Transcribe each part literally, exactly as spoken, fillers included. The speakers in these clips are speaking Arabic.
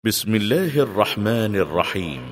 بسم الله الرحمن الرحيم.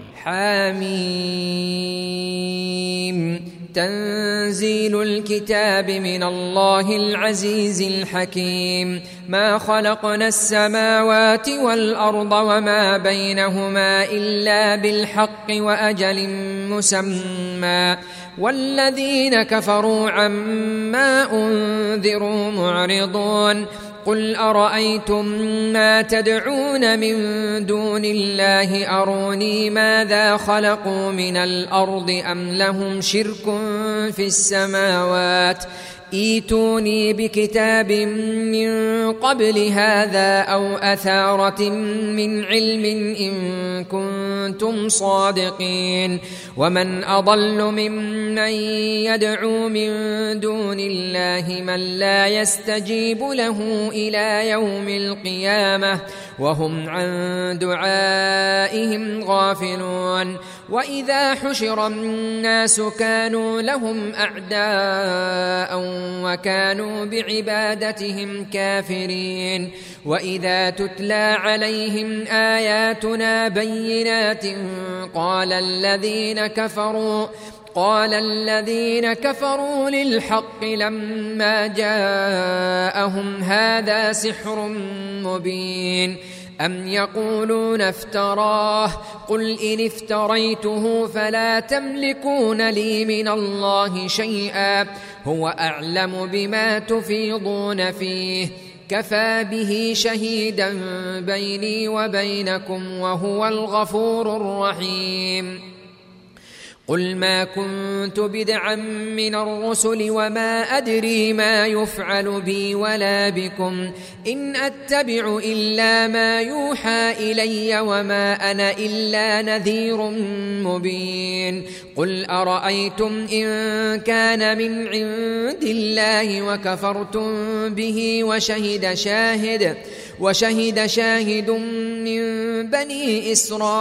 حميم. تنزيل الكتاب من الله العزيز الحكيم. ما خلقنا السماوات والأرض وما بينهما إلا بالحق وأجل مسمى، والذين كفروا عما أنذروا معرضون. قل أرأيتم ما تدعون من دون الله أروني ماذا خلقوا من الأرض أم لهم شرك في السماوات ائتوني بكتاب من قبل هذا أو أثارة من علم إن كنتم صادقين. ومن أضل ممن يدعو من دون الله من لا يستجيب له إلى يوم القيامة وهم عن دعائهم غافلون. وإذا حشر الناس كانوا لهم أعداء وكانوا بعبادتهم كافرين. وإذا تتلى عليهم آياتنا بينات قال الذين كفروا قال الذين كفروا للحق لما جاءهم هذا سحر مبين. أم يقولون افتراه قل إن افتريته فلا تملكون لي من الله شيئا هو أعلم بما تفيضون فيه كفى به شهيدا بيني وبينكم وهو الغفور الرحيم. قل ما كنت بدعا من الرسل وما أدري ما يفعل بي ولا بكم إن أتبع إلا ما يوحى إلي وما أنا إلا نذير مبين. قل أرأيتم إن كان من عند الله وكفرتم به وشهد شاهد وشهد شاهد من بني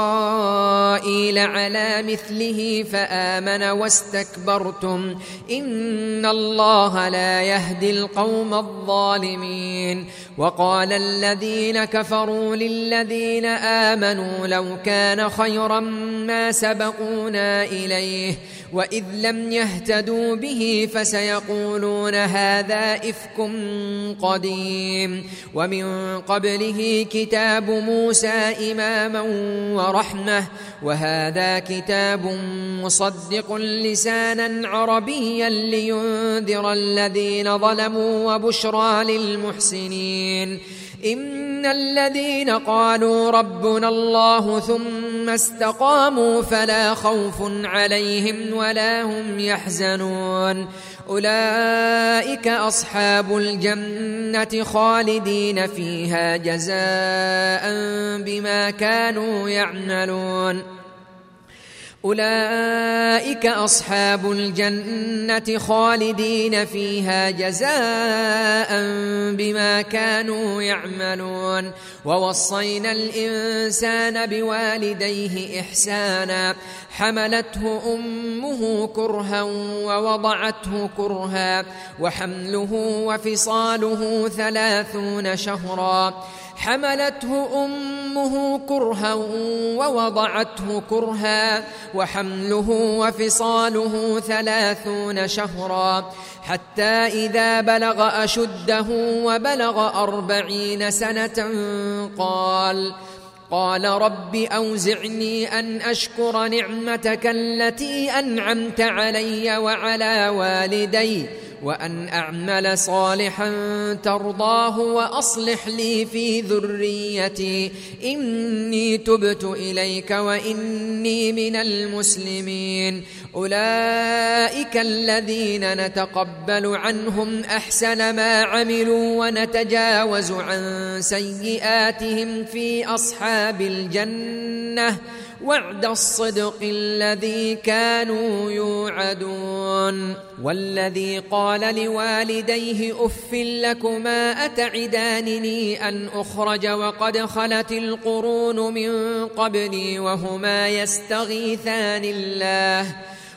إسرائيل على مثله فآمن واستكبرتم إن الله لا يهدي القوم الظالمين. وقال الذين كفروا للذين آمنوا لو كان خيرا ما سبقونا إليه وإذ لم يهتدوا به فسيقولون هذا إفك قديم. ومن قبله كتاب موسى إماما ورحمة وهذا كتاب مصدق لسانا عربيا لينذر الذين ظلموا وبشرى للمحسنين. إن الذين قالوا ربنا الله ثم استقاموا فلا خوف عليهم ولا هم يحزنون أولئك أصحاب الجنة خالدين فيها جزاء بما كانوا يعملون أولئك أصحاب الجنة خالدين فيها جزاء بما كانوا يعملون. ووصينا الإنسان بوالديه إحسانا حملته أمه كرها ووضعته كرها وحمله وفصاله ثلاثون شهرا حملته أمه كرها ووضعته كرها وحمله وفصاله ثلاثون شهرا حتى إذا بلغ أشده وبلغ أربعين سنة قال قال رب أوزعني أن أشكر نعمتك التي أنعمت علي وعلى والدي وأن أعمل صالحا ترضاه وأصلح لي في ذريتي إني تبت إليك وإني من المسلمين. أولئك الذين نتقبل عنهم أحسن ما عملوا ونتجاوز عن سيئاتهم في أصحاب الجنة وعد الصدق الذي كانوا يوعدون. والذي قال لوالديه أف لكما أتعدانني أن أخرج وقد خلت القرون من قبلي وهما يستغيثان الله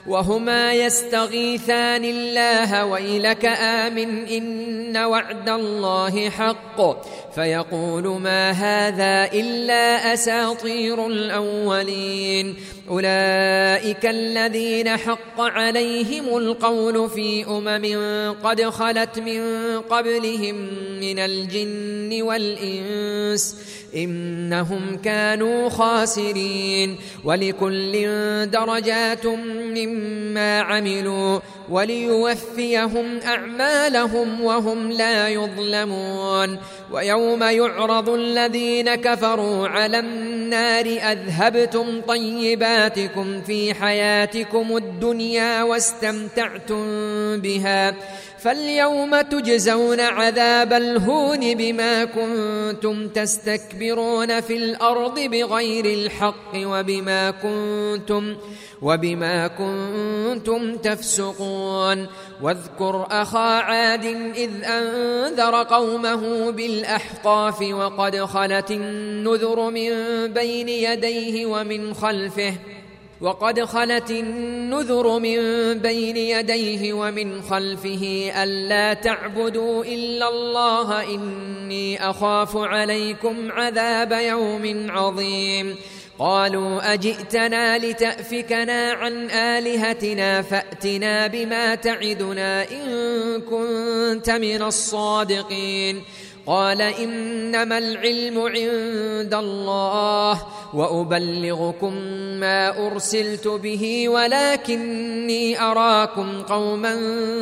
وهما يستغيثان الله ويلك آمن إن وعد الله حق فيقول ما هذا إلا أساطير الأولين أولئك الذين حق عليهم القول في أمم قد خلت من قبلهم من الجن والإنس إنهم كانوا خاسرين ولكل درجات مما عملوا وليوفيهم أعمالهم وهم لا يظلمون ويوم يعرض الذين كفروا على النار أذهبتم طيباتكم في حياتكم الدنيا واستمتعتم بها فاليوم تجزون عذاب الهون بما كنتم تستكبرون في الأرض بغير الحق وبما كنتم وبما كنتم تفسقون واذكر أخا عاد إذ أنذر قومه بالأحقاف وقد خلت النذر من بين يديه ومن خلفه وقد خلت النذر من بين يديه ومن خلفه ألا تعبدوا إلا الله إني أخاف عليكم عذاب يوم عظيم قالوا أجئتنا لتأفكنا عن آلهتنا فأتنا بما تعدنا إن كنت من الصادقين قال إنما العلم عند الله وأبلغكم ما أرسلت به ولكني أراكم قوما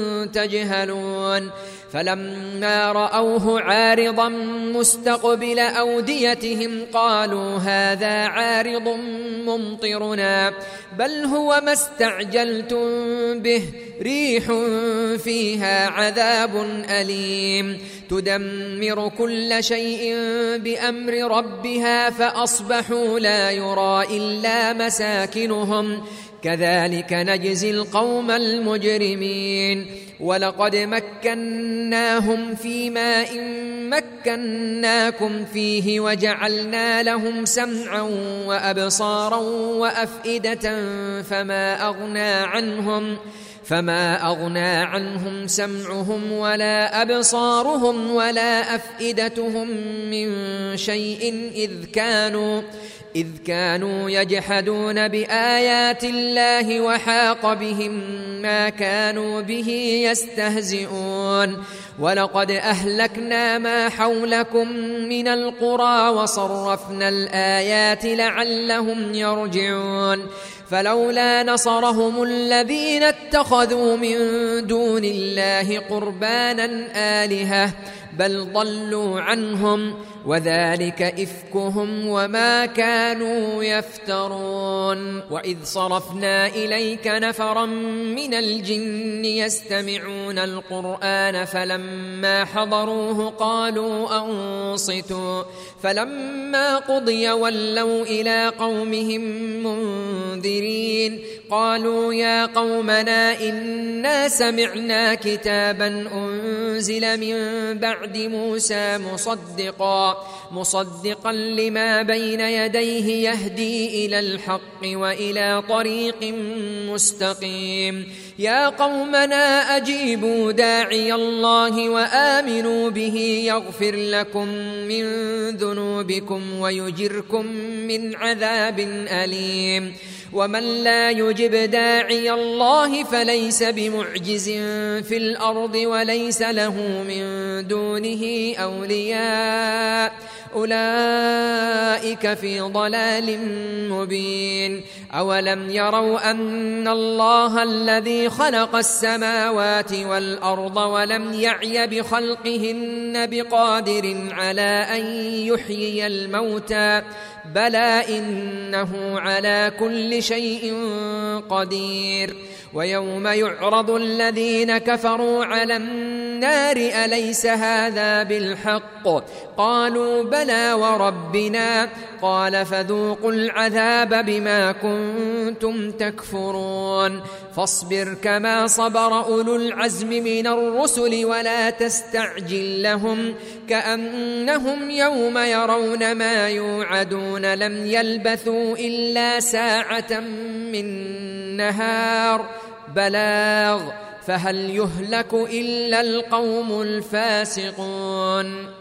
تجهلون فلما رأوه عارضا مستقبل أوديتهم قالوا هذا عارض ممطرنا بل هو ما استعجلتم به ريح فيها عذاب أليم تدمر كل شيء بأمر ربها فأصبحوا لا يرى إلا مساكنهم كذلك نجزي القوم المجرمين ولقد مكناهم في ماء مكناكم فيه وجعلنا لهم سمعا وأبصارا وأفئدة فما أغنى عنهم فما أغنى عنهم سمعهم ولا أبصارهم ولا أفئدتهم من شيء إذ كانوا إذ كانوا يجحدون بآيات الله وحاق بهم ما كانوا به يستهزئون ولقد أهلكنا ما حولكم من القرى وصرفنا الآيات لعلهم يرجعون فلولا نصرهم الذين اتخذوا من دون الله قربانا آلهة بل ضلوا عنهم وذلك إفكهم وما كانوا يفترون وإذ صرفنا إليك نفرا من الجن يستمعون القرآن فلما حضروه قالوا أنصتوا فلما قضي ولوا إلى قومهم منذرين قالوا يا قومنا إنا سمعنا كتابا أنزل من بعد موسى مصدقا مصدقا لما بين يديه يهدي إلى الحق وإلى طريق مستقيم يا قومنا أجيبوا داعي الله وآمنوا به يغفر لكم من ذنوبكم ويجركم من عذاب أليم ومن لا يجب داعي الله فليس بمعجز في الأرض وليس له من دونه أولياء أولئك في ضلال مبين أولم يروا أن الله الذي خلق السماوات والأرض ولم يعي بخلقهن بقادر على أن يحيي الموتى بلى إنه على كل شيء قدير ويوم يعرض الذين كفروا على النار أليس هذا بالحق قالوا بلى وربنا قال فذوقوا العذاب بما كنتم تكفرون فاصبر كما صبر أولو العزم من الرسل ولا تستعجل لهم كأنهم يوم يرون ما يوعدون لم يلبثوا إلا ساعة من النهار بلاغ فهل يهلك إلا القوم الفاسقون